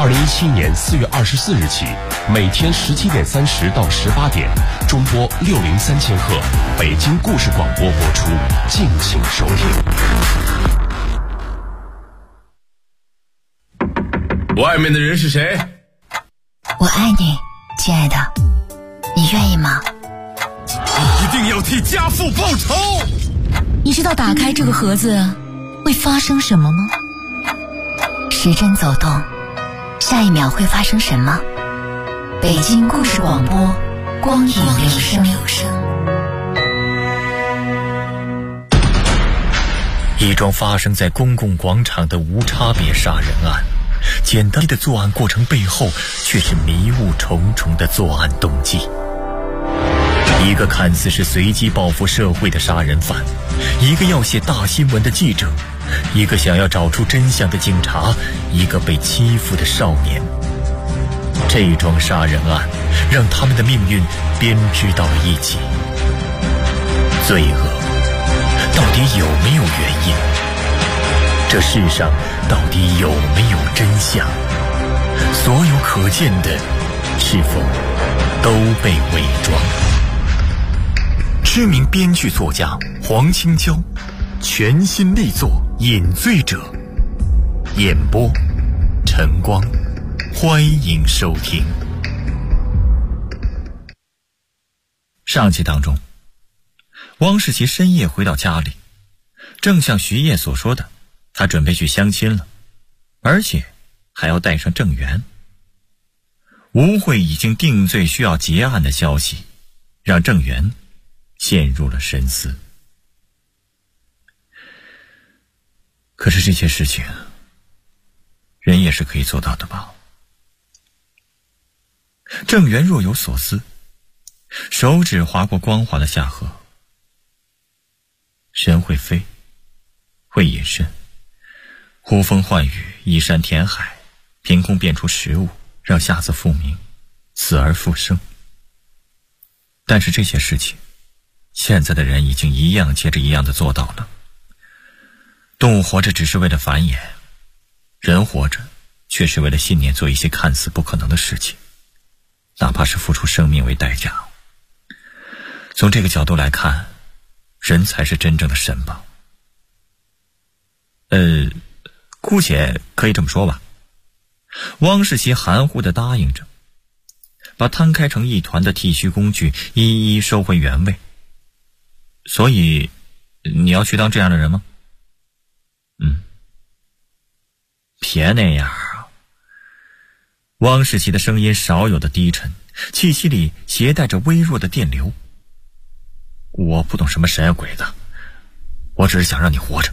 2017年4月24日起，每天17点30到18点，中波603千赫，北京故事广播播出，敬请收听。 外面的人是谁？ 我爱你，亲爱的，你愿意吗？ 你一定要替家父报仇！ 你知道打开这个盒子会发生什么吗？时针走动，下一秒会发生什么？北京故事广播，光影留声。 一桩发生在公共广场的无差别杀人案，简单的作案过程背后却是迷雾重重的作案动机。一个看似是随机报复社会的杀人犯，一个要写大新闻的记者，一个想要找出真相的警察，一个被欺负的少年。这桩杀人案让他们的命运编织到了一起。罪恶到底有没有原因？这世上到底有没有真相？所有可见的是否都被伪装？知名编剧作家黄青椒全新力作《饮醉者》，演播晨光，欢迎收听。上集当中，汪世奇深夜回到家里，正像徐烨所说的，他准备去相亲了，而且还要带上郑源。吴慧已经定罪需要结案的消息，让郑源陷入了深思。可是这些事情，人也是可以做到的吧？郑源若有所思，手指划过光滑的下颌。人会飞，会隐身，呼风唤雨，移山填海，凭空变出食物，让下子复明，死而复生。但是这些事情，现在的人已经一样接着一样的做到了。动物活着只是为了繁衍，人活着却是为了信念做一些看似不可能的事情，哪怕是付出生命为代价。从这个角度来看，人才是真正的神吧。姑且可以这么说吧。汪世奇含糊地答应着，把摊开成一团的剃须工具一一收回原位。所以你要去当这样的人吗？别那样啊。汪世奇的声音少有的低沉，气息里携带着微弱的电流。我不懂什么神啊鬼的，我只是想让你活着。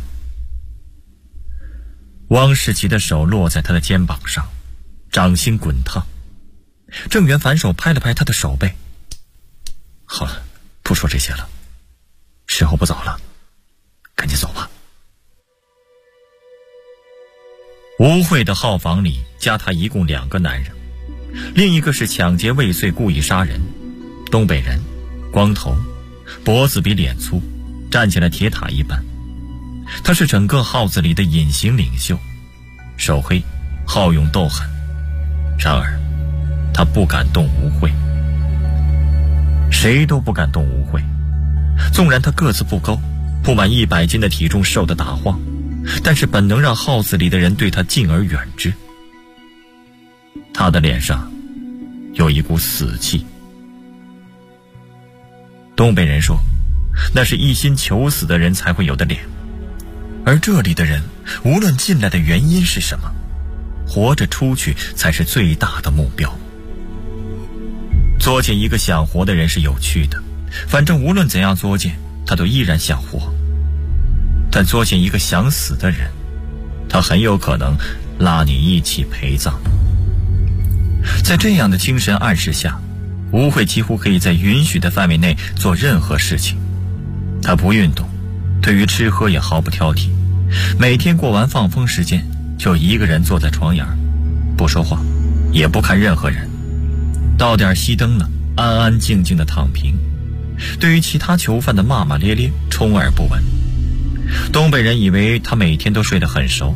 汪世奇的手落在他的肩膀上，掌心滚烫。郑源反手拍了拍他的手背。好了，不说这些了，时候不早了，赶紧走吧。吴慧的号房里加他一共2个男人，另一个是抢劫未遂故意杀人，东北人，光头，脖子比脸粗，站起来铁塔一般。他是整个号子里的隐形领袖，手黑，好勇斗狠。然而他不敢动吴慧，谁都不敢动吴慧。纵然他个子不高，不满100斤的体重，瘦得打晃，但是本能让号子里的人对他敬而远之。他的脸上有一股死气。东北人说，那是一心求死的人才会有的脸。而这里的人，无论进来的原因是什么，活着出去才是最大的目标。作践一个想活的人是有趣的，反正无论怎样作践，他都依然想活。但作践一个想死的人，他很有可能拉你一起陪葬。在这样的精神暗示下，吴慧几乎可以在允许的范围内做任何事情。他不运动，对于吃喝也毫不挑剔，每天过完放风时间就一个人坐在床沿，不说话，也不看任何人，到点熄灯了，安安静静的躺平。对于其他囚犯的骂骂咧咧，充耳不闻。东北人以为他每天都睡得很熟，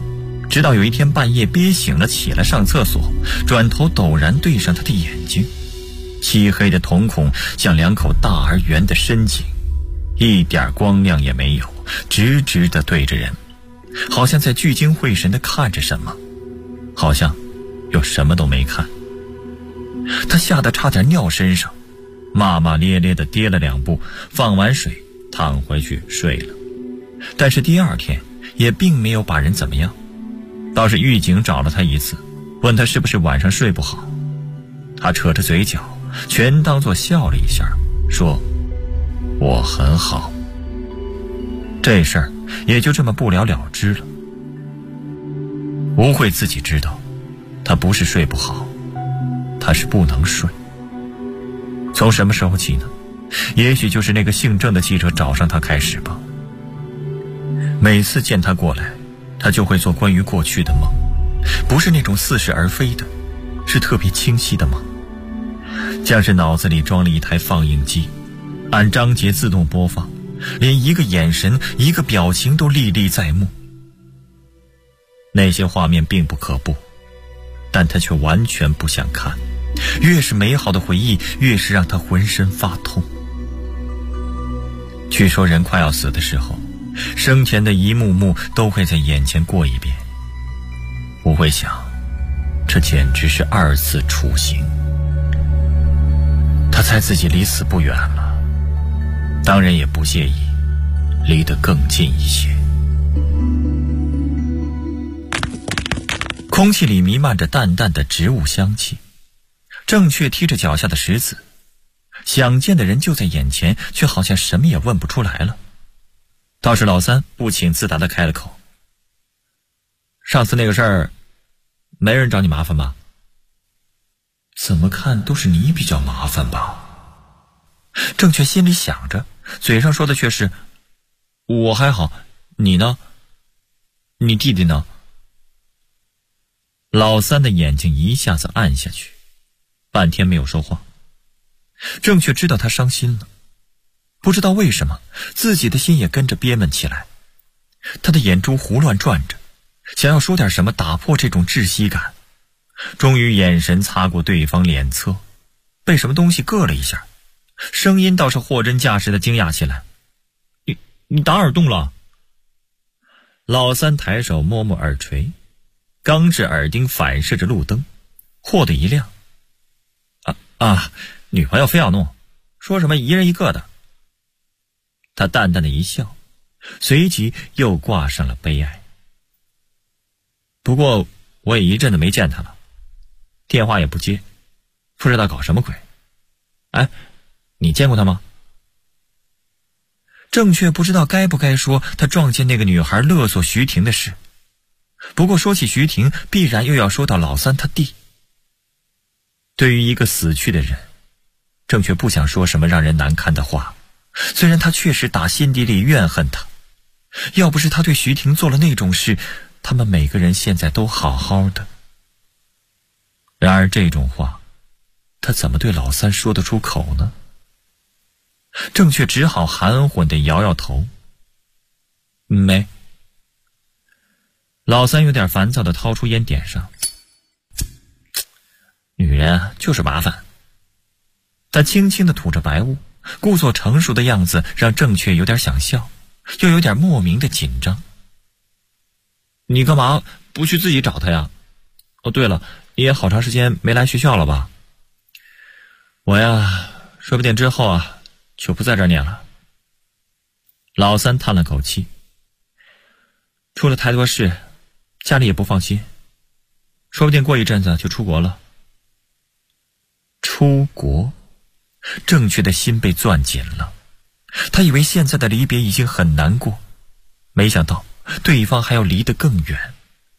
直到有一天半夜憋醒了，起来上厕所，转头陡然对上他的眼睛，漆黑的瞳孔像两口大而圆的深井，一点光亮也没有，直直地对着人，好像在聚精会神地看着什么，好像又什么都没看。他吓得差点尿身上，骂骂咧咧地跌了2步，放完水躺回去睡了。但是第二天也并没有把人怎么样，倒是狱警找了他一次，问他是不是晚上睡不好。他扯着嘴角，全当作笑了一下，说我很好。这事儿也就这么不了了之了。吴慧自己知道，他不是睡不好，他是不能睡。从什么时候起呢？也许就是那个姓郑的记者找上他开始吧。每次见他过来，他就会做关于过去的梦，不是那种似是而非的，是特别清晰的梦，像是脑子里装了一台放映机，按章节自动播放，连一个眼神一个表情都历历在目。那些画面并不可怖，但他却完全不想看，越是美好的回忆越是让他浑身发痛。据说人快要死的时候，生前的一幕幕都会在眼前过一遍。我会想，这简直是2次处刑。他猜自己离死不远了，当然也不介意离得更近一些。空气里弥漫着淡淡的植物香气，正确踢着脚下的石子，想见的人就在眼前，却好像什么也问不出来了。倒是老三不请自答地开了口，上次那个事儿没人找你麻烦吧？怎么看都是你比较麻烦吧？正确心里想着，嘴上说的却是我还好，你呢？你弟弟呢？老三的眼睛一下子暗下去，半天没有说话。正确知道他伤心了，不知道为什么自己的心也跟着憋闷起来。他的眼珠胡乱转着，想要说点什么打破这种窒息感，终于眼神擦过对方脸侧，被什么东西硌了一下，声音倒是货真价实的惊讶起来，你打耳洞了？老三抬手摸摸耳垂，钢制耳钉反射着路灯，豁的一亮。女朋友非要弄，说什么一人一个的。他淡淡的一笑，随即又挂上了悲哀。不过我也一阵子没见他了，电话也不接，不知道搞什么鬼。哎，你见过他吗？正确不知道该不该说他撞见那个女孩勒索徐婷的事，不过说起徐婷，必然又要说到老三他弟。对于一个死去的人，正确不想说什么让人难堪的话，虽然他确实打心底里怨恨他，要不是他对徐婷做了那种事，他们每个人现在都好好的。然而这种话，他怎么对老三说得出口呢？正确只好含混地摇摇头。没。老三有点烦躁地掏出烟点上。女人就是麻烦。他轻轻地吐着白雾，故作成熟的样子让正确有点想笑，又有点莫名的紧张。你干嘛不去自己找他呀？哦，对了，你也好长时间没来学校了吧？我呀，说不定之后就不在这儿念了。老三叹了口气，出了太多事，家里也不放心，说不定过一阵子就出国了。出国？正确的心被攥紧了，他以为现在的离别已经很难过，没想到对方还要离得更远。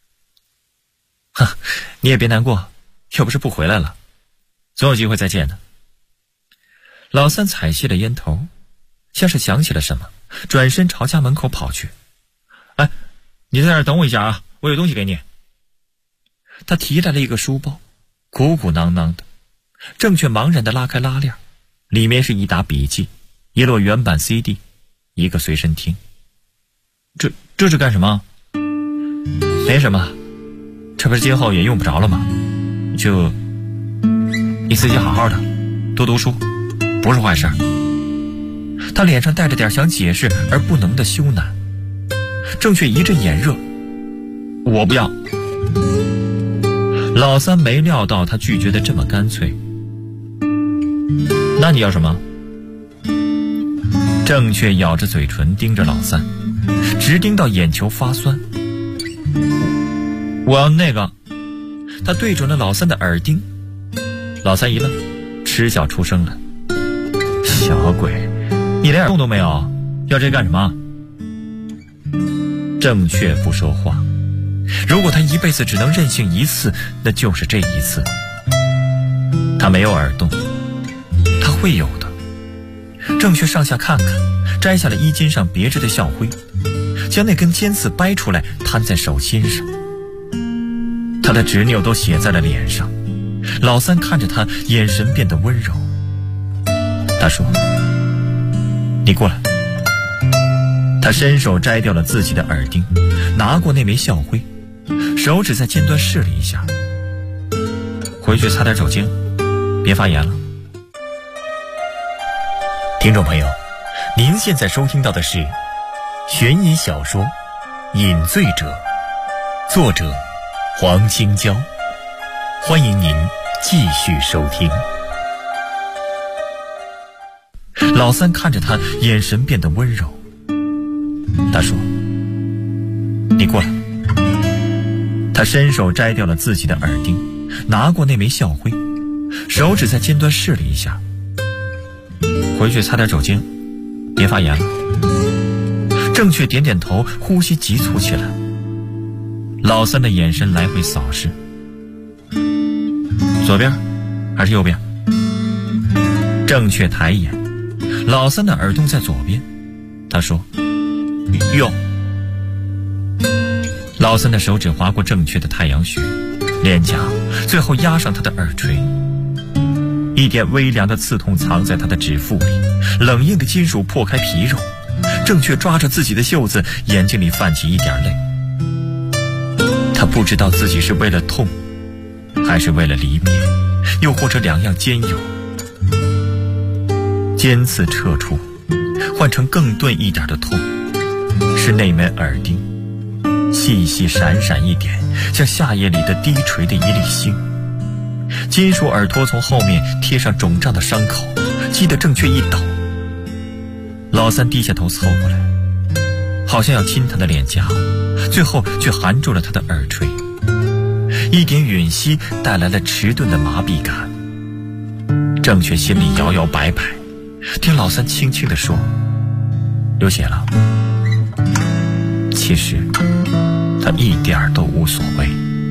你也别难过，又不是不回来了，总有机会再见的。老三踩熄了烟头，像是想起了什么，转身朝家门口跑去。哎，你在那儿等我一下我有东西给你。他提来了一个书包，鼓鼓囊囊的，正确茫然地拉开拉链，里面是一沓笔记，一摞原版 CD， 一个随身听。这是干什么？没什么， 这不是今后也用不着了吗？就你自己好好的，多读书，不是坏事。他脸上带着点想解释而不能的羞赧。郑却一阵眼热，我不要。老三没料到他拒绝的这么干脆。那你要什么？郑却咬着嘴唇盯着老三，直盯到眼球发酸。我要那个。他对准了老三的耳钉。老三一愣，嗤笑出声了：小鬼，你连耳洞都没有，要这干什么？郑却不说话。如果他一辈子只能任性一次，那就是这一次。他没有耳洞，他会有的。郑却上下看看，摘下了衣襟上别着的校徽，将那根尖刺掰出来摊在手心上。他的执拗都写在了脸上。老三看着他，眼神变得温柔。他说：你过来。他伸手摘掉了自己的耳钉，拿过那枚校徽，手指在尖端试了一下。回去擦点酒精，别发炎了。听众朋友，您现在收听到的是悬疑小说《饮醉者》，作者黄青椒。欢迎您继续收听。老三看着他，眼神变得温柔。他说：你过来。他伸手摘掉了自己的耳钉，拿过那枚校徽，手指在尖端试了一下。回去擦点酒精，别发炎了。郑却点点头，呼吸急促起来。老三的眼神来回扫视，左边还是右边？郑却抬眼，老三的耳洞在左边。他说：右。老三的手指划过郑却的太阳穴、脸颊，最后压上他的耳垂。一点微凉的刺痛藏在他的指腹里，冷硬的金属破开皮肉。郑却抓着自己的袖子，眼睛里泛起一点泪。他不知道自己是为了痛，还是为了离别，又或者两样兼有。尖刺撤出，换成更钝一点的痛，是那枚耳钉，细细闪闪一点，像夏夜里的低垂的一粒星。金属耳托从后面贴上肿胀的伤口，激得郑却一抖。老三低下头凑过来，好像要亲他的脸颊，最后却含住了他的耳垂。一点吮吸带来了迟钝的麻痹感。郑却心里摇摇摆摆，听老三轻轻地说：流血了。其实他一点都无所谓。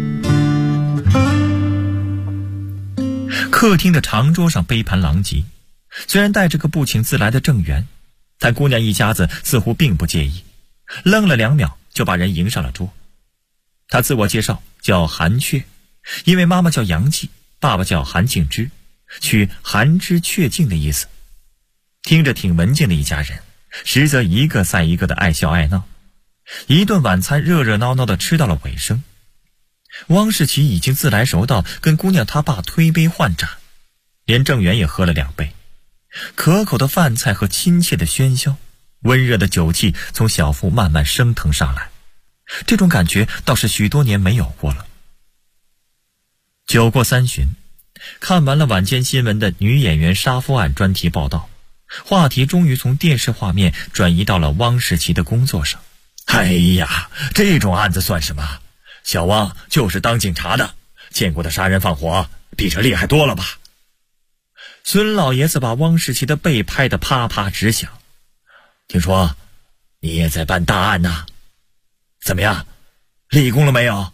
客厅的长桌上杯盘狼藉，虽然带着个不请自来的郑源，但姑娘一家子似乎并不介意，愣了2秒就把人迎上了桌。他自我介绍叫韩雀，因为妈妈叫杨继，爸爸叫韩敬之，取韩之雀静的意思。听着挺文静的一家人，实则一个赛一个的爱笑爱闹。一顿晚餐热热闹闹的吃到了尾声。汪世奇已经自来熟到跟姑娘他爸推杯换盏，连郑源也喝了2杯。可口的饭菜和亲切的喧嚣，温热的酒气从小腹慢慢升腾上来，这种感觉倒是许多年没有过了。酒过3巡，看完了晚间新闻的女演员杀夫案专题报道，话题终于从电视画面转移到了汪世奇的工作上。 哎呀，这种案子算什么？小汪就是当警察的，见过的杀人放火比这厉害多了吧？ 孙老爷子把汪世奇的背拍得啪啪直响。 听说你也在办大案呢，怎么样，立功了没有？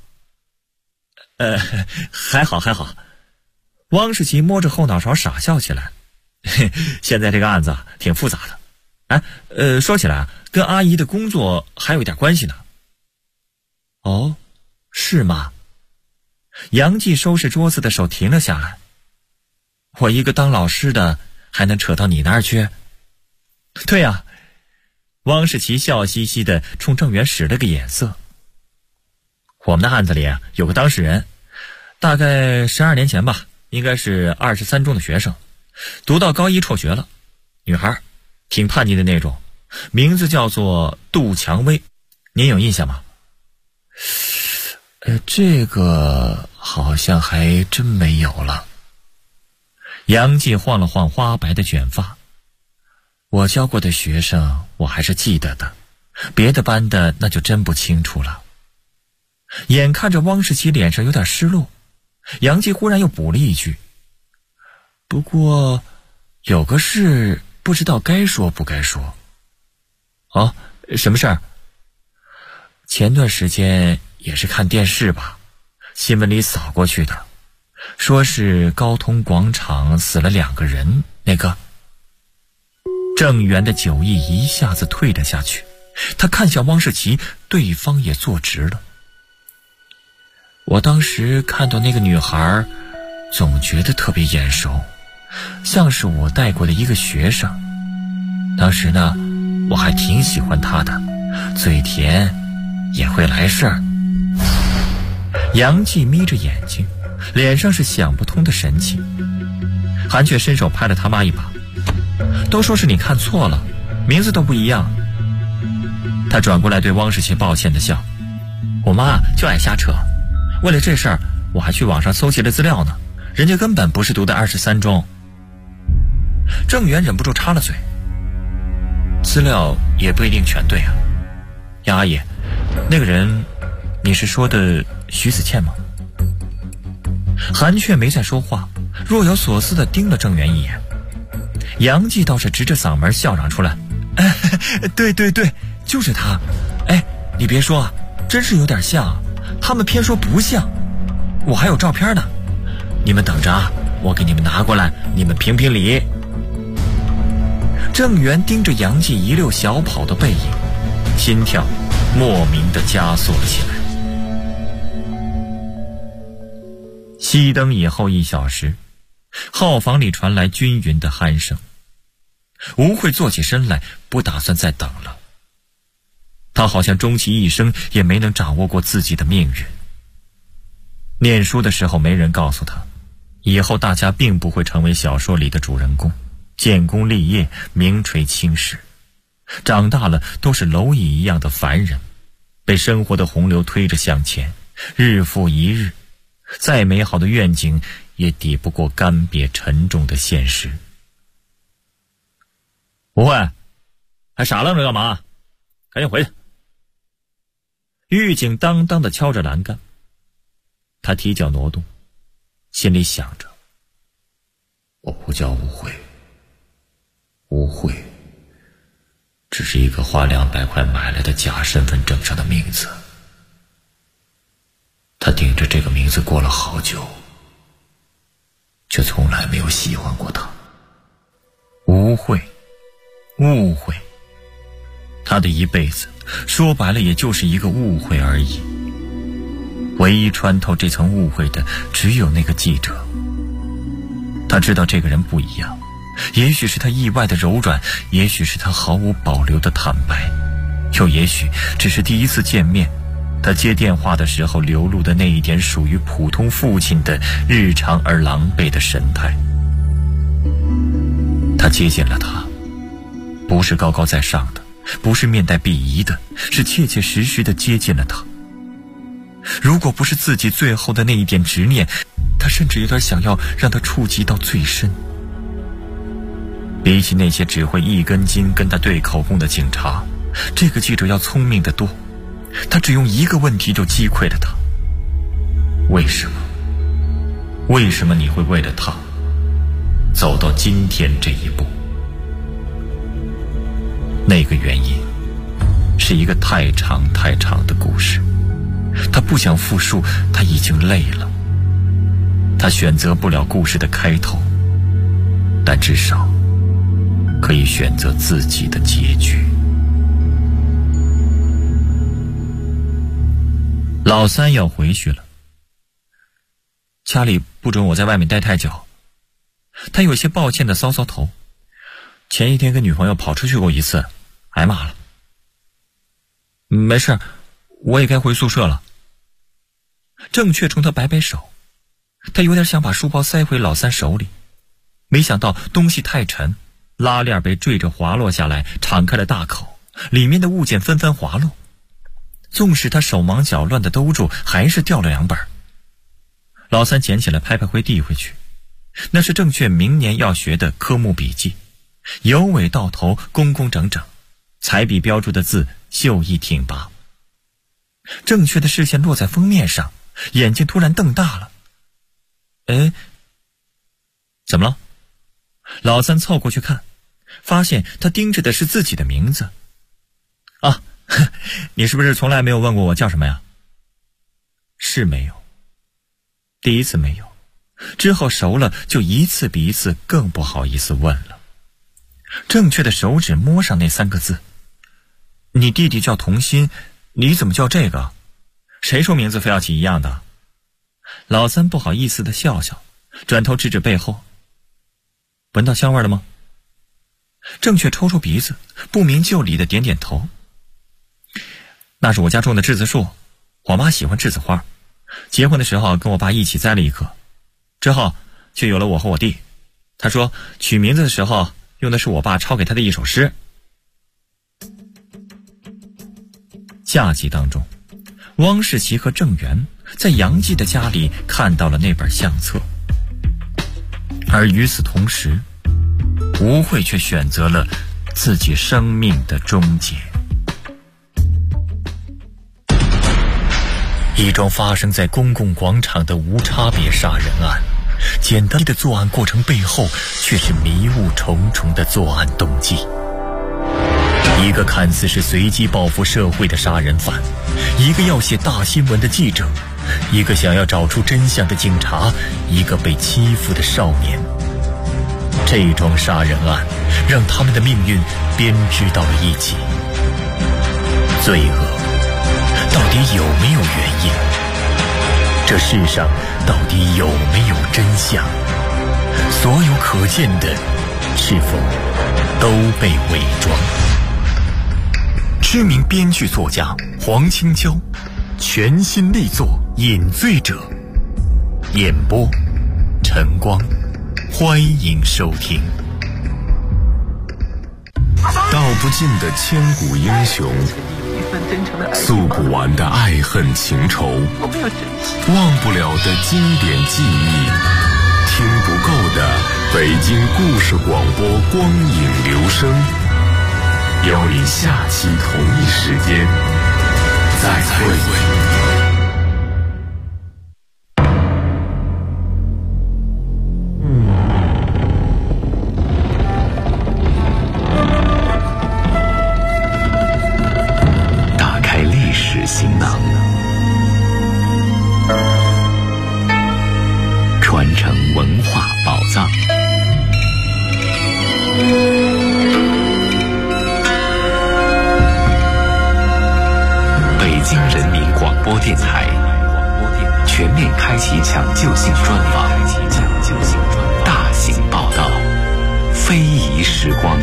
还好。汪世奇摸着后脑勺傻笑起来。现在这个案子挺复杂的。说起来跟阿姨的工作还有点关系呢。哦，是吗？杨继收拾桌子的手停了下来。我一个当老师的还能扯到你那儿去？对啊。汪世奇笑嘻嘻的冲郑源使了个眼色。 我们的案子里有个当事人，大概12年前吧，应该是23中的学生，读到高1辍学了，女孩，挺叛逆的那种，名字叫做杜蔷薇，您有印象吗？这个好像还真没有了。杨继晃了晃花白的卷发，我教过的学生我还是记得的，别的班的那就真不清楚了。眼看着汪世奇脸上有点失落，杨继忽然又补了一句，不过有个事不知道该说不该说。哦，什么事儿？前段时间也是看电视吧，新闻里扫过去的，说是高通广场死了2个人，那个。郑源的酒意一下子退了下去，他看向汪世奇，对方也坐直了。我当时看到那个女孩，总觉得特别眼熟，像是我带过的一个学生。当时呢，我还挺喜欢她的，嘴甜，也会来事儿。杨继眯着眼睛，脸上是想不通的神情。韩却伸手拍了他妈一把，都说是你看错了，名字都不一样。他转过来对汪世奇抱歉的笑，我妈就爱瞎扯，为了这事儿我还去网上搜集了资料呢，人家根本不是读的23中。郑源忍不住插了嘴，资料也不一定全对啊。杨阿姨，那个人你是说的徐子倩吗？韩却没再说话，若有所思地盯了郑源一眼。杨继倒是直着嗓门笑嚷出来，对对对，就是他。你别说啊，真是有点像，他们偏说不像，我还有照片呢，你们等着啊，我给你们拿过来，你们评评理。郑源盯着杨继一溜小跑的背影，心跳莫名的加速了起来。熄灯以后1小时，号房里传来均匀的鼾声。吴慧坐起身来，不打算再等了。他好像终其一生也没能掌握过自己的命运。念书的时候没人告诉他，以后大家并不会成为小说里的主人公，建功立业，名垂青史。长大了都是蝼蚁一样的凡人，被生活的洪流推着向前，日复一日，再美好的愿景也抵不过干瘪沉重的现实。吴慧，还傻愣着干嘛？赶紧回去。狱警当当地敲着栏杆，他提脚挪动，心里想着，我不叫吴慧，吴慧只是一个花200块买来的假身份证上的名字。他顶着这个名字过了好久，却从来没有喜欢过他。吴慧，误会，他的一辈子说白了也就是一个误会而已。唯一穿透这层误会的只有那个记者。他知道这个人不一样，也许是他意外的柔软，也许是他毫无保留的坦白，又也许只是第一次见面，他接电话的时候流露的那一点属于普通父亲的日常而狼狈的神态。他接近了他，不是高高在上的，不是面带鄙夷的，是切切实实的接近了他。如果不是自己最后的那一点执念，他甚至有点想要让他触及到最深。比起那些只会一根筋跟他对口供的警察，这个记者要聪明得多。他只用一个问题就击溃了他：为什么？为什么你会为了他走到今天这一步？那个原因是一个太长太长的故事，他不想复述，他已经累了。他选择不了故事的开头，但至少可以选择自己的结局。老三要回去了，家里不准我在外面待太久。他有些抱歉地搔搔头，前一天跟女朋友跑出去过一次，挨骂了。没事，我也该回宿舍了。 郑确冲他摆摆手，他有点想把书包塞回老三手里，没想到东西太沉，拉链被坠着滑落下来，敞开了大口，里面的物件纷纷滑落。纵使他手忙脚乱地兜住，还是掉了2本。老三捡起来拍拍灰递回去，那是郑确明年要学的科目笔记，由尾到头工工整整，彩笔标注的字秀逸挺拔。郑确的视线落在封面上，眼睛突然瞪大了。哎，怎么了？老三凑过去看，发现他盯着的是自己的名字。啊，你是不是从来没有问过我叫什么呀？是没有，第一次没有，之后熟了就一次比一次更不好意思问了。正确的手指摸上那3个字，你弟弟叫童心，你怎么叫这个？谁说名字非要起一样的？老三不好意思地笑笑，转头指指背后。闻到香味了吗？正确抽抽鼻子，不明就里的点点头。那是我家种的栀子树，我妈喜欢栀子花，结婚的时候跟我爸一起栽了一棵，之后就有了我和我弟。他说取名字的时候用的是我爸抄给他的一首诗。下集当中，汪世奇和郑源在杨继的家里看到了那本相册，而与此同时，吴慧却选择了自己生命的终结。一桩发生在公共广场的无差别杀人案，简单的作案过程背后却是迷雾重重的作案动机。一个看似是随机报复社会的杀人犯，一个要写大新闻的记者，一个想要找出真相的警察，一个被欺负的少年。这桩杀人案让他们的命运编织到了一起。罪恶到底有没有原因？这世上到底有没有真相？所有可见的是否都被伪装？知名编剧作家黄清娇全新力作《饮醉者》，演播晨光，欢迎收听。 道不尽的千古英雄，诉不完的爱恨情仇，忘不了的经典记忆，听不够的北京故事广播光影留声。邀您下期同一时间再会。行囊，传承文化宝藏。北京人民广播电台全面开启抢救性专访，大型报道，非遗时光。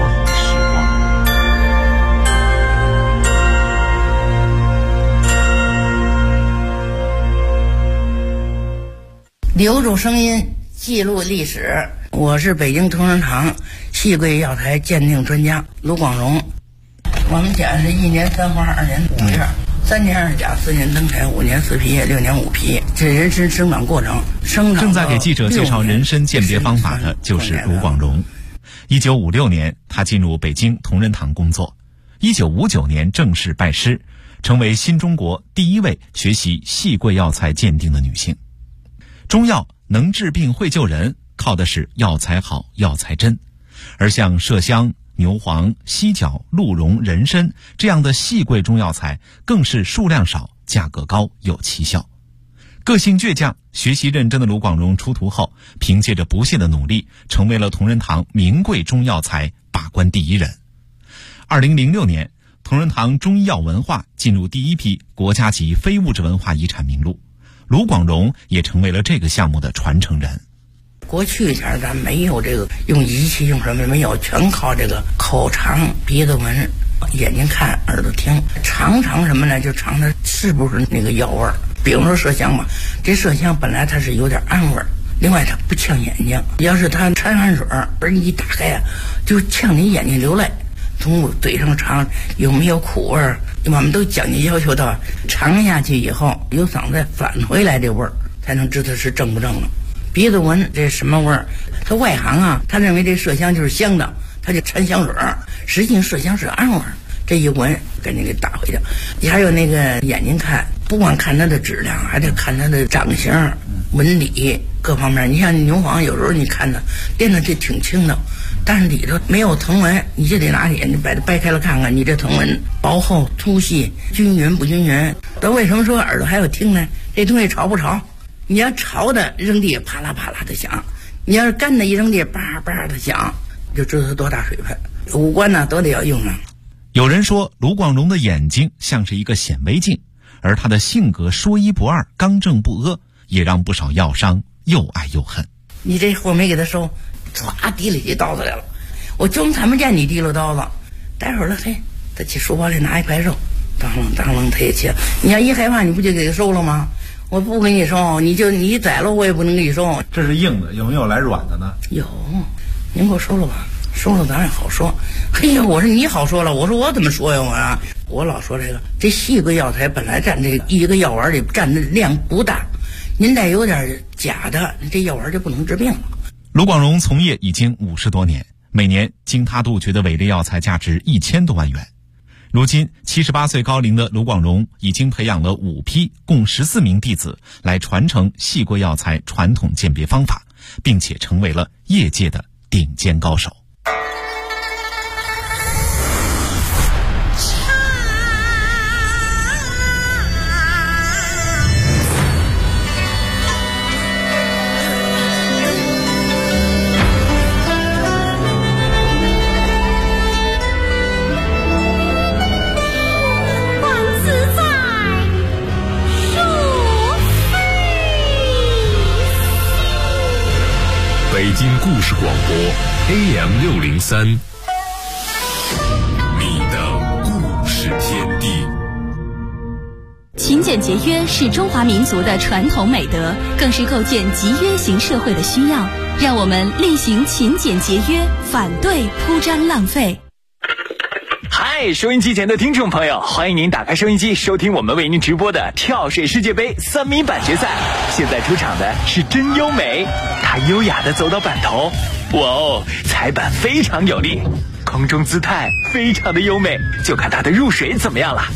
留住声音，记录历史。我是北京同仁堂细桂药材鉴定专家卢广荣。我们讲是1年3花，2年5叶，3年2甲，4年登台，5年4皮叶，6年5皮，这人参生长过程。 正在给记者介绍人参鉴别方法的就是卢广荣。1956年，他进入北京同仁堂工作。1959年正式拜师，成为新中国第一位学习细桂药材鉴定的女性。中药能治病会救人，靠的是药材好药材真，而像麝香、牛黄、犀角、鹿茸、人参这样的细桂中药材更是数量少，价格高，有奇效。个性倔强，学习认真的卢广荣出徒后，凭借着不懈的努力，成为了同仁堂名贵中药材把关第一人。2006年，同仁堂中医药文化进入第一批国家级非物质文化遗产名录，卢广荣也成为了这个项目的传承人。 过去前咱没有这个用仪器用什么没有，全靠这个口尝鼻子闻，眼睛看耳朵听，尝什么呢？就尝的是不是那个药味儿。 比如说麝香吧，这麝香本来它是有点暗味儿，另外它不呛眼睛，要是它掺完水儿一打开啊，就呛你眼睛流泪。从嘴上尝有没有苦味儿，我们都讲究要求到尝下去以后有嗓子返回来这味儿，才能知道是正不正了。鼻子闻这什么味儿，他外行啊，他认为这麝香就是香的，他就掺香水儿，实际麝香是暗味儿。这一闻赶紧给打回去。你还有那个眼睛看，不光看它的质量，还得看它的长相、纹理各方面。你像牛黄，有时候你看它练的这挺轻的，但是里头没有藤纹，你就得拿眼睛把它掰开了看看，你这藤纹薄厚、粗细、均匀不均匀。咱为什么说耳朵还要听呢？这东西潮不潮？你要潮的扔地啪啦啪啦的响，你要是干的一扔地叭叭的响，就知道它多大水分。五官呢都得要用上。 有人说卢广荣的眼睛像是一个显微镜，而他的性格说一不二、刚正不阿，也让不少药商又爱又恨。 你这货没给他收，唰提了起刀子来了，我就看不见你提了刀子。待会儿了，他去书包里拿一块肉，当啷当啷他也切。你要一害怕，你不就给他收了吗？我不给你收，你宰了我也不能给你收。 这是硬的，有没有来软的呢？ 有，您给我收了吧。收了咱也好说。嘿呀，我说你好说了，我说我怎么说呀？我老说这细桂药材本来占这一个药丸里占的量不大，您再有点假的，这药丸就不能治病了。 卢广荣从业已经50多年，每年经他杜绝的伪劣药材价值1000多万元。如今78岁高龄的卢广荣已经培养了5批共14名弟子来传承细桂药材传统鉴别方法，并且成为了业界的顶尖高手。 北京故事广播 AM603，你的故事天地。 勤俭节约是中华民族的传统美德，更是构建集约型社会的需要。让我们厉行勤俭节约，反对铺张浪费。 嗨，收音机前的听众朋友，欢迎您打开收音机收听我们为您直播的跳水世界杯3米板决赛。现在出场的是真优美，她优雅地走到板头，哇哦，踩板非常有力，空中姿态非常的优美，就看她的入水怎么样了。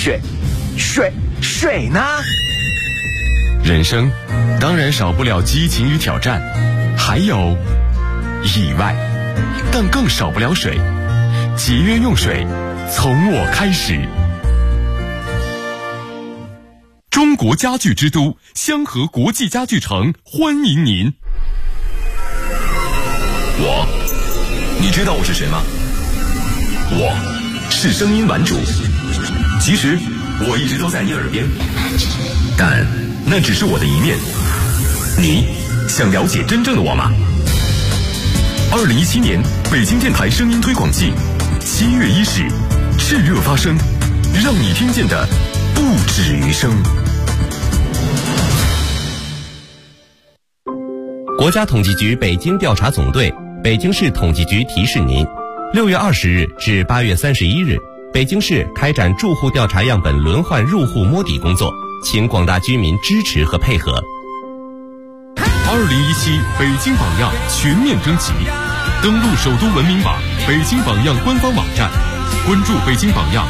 水呢？ 人生当然少不了激情与挑战，还有意外，但更少不了水。节约用水，从我开始。中国家具之都香河国际家具城欢迎您。你知道我是谁吗？我是声音玩主。其实我一直都在你耳边，但那只是我的一面。你想了解真正的我吗？2017年北京电台声音推广季7月1日炽热发声，让你听见的不止于声。 国家统计局北京调查总队、北京市统计局提示您：6月20日至8月31日，北京市开展住户调查样本轮换入户摸底工作，请广大居民支持和配合。 2017北京榜样全面征集，登录首都文明网北京榜样官方网站，关注北京榜样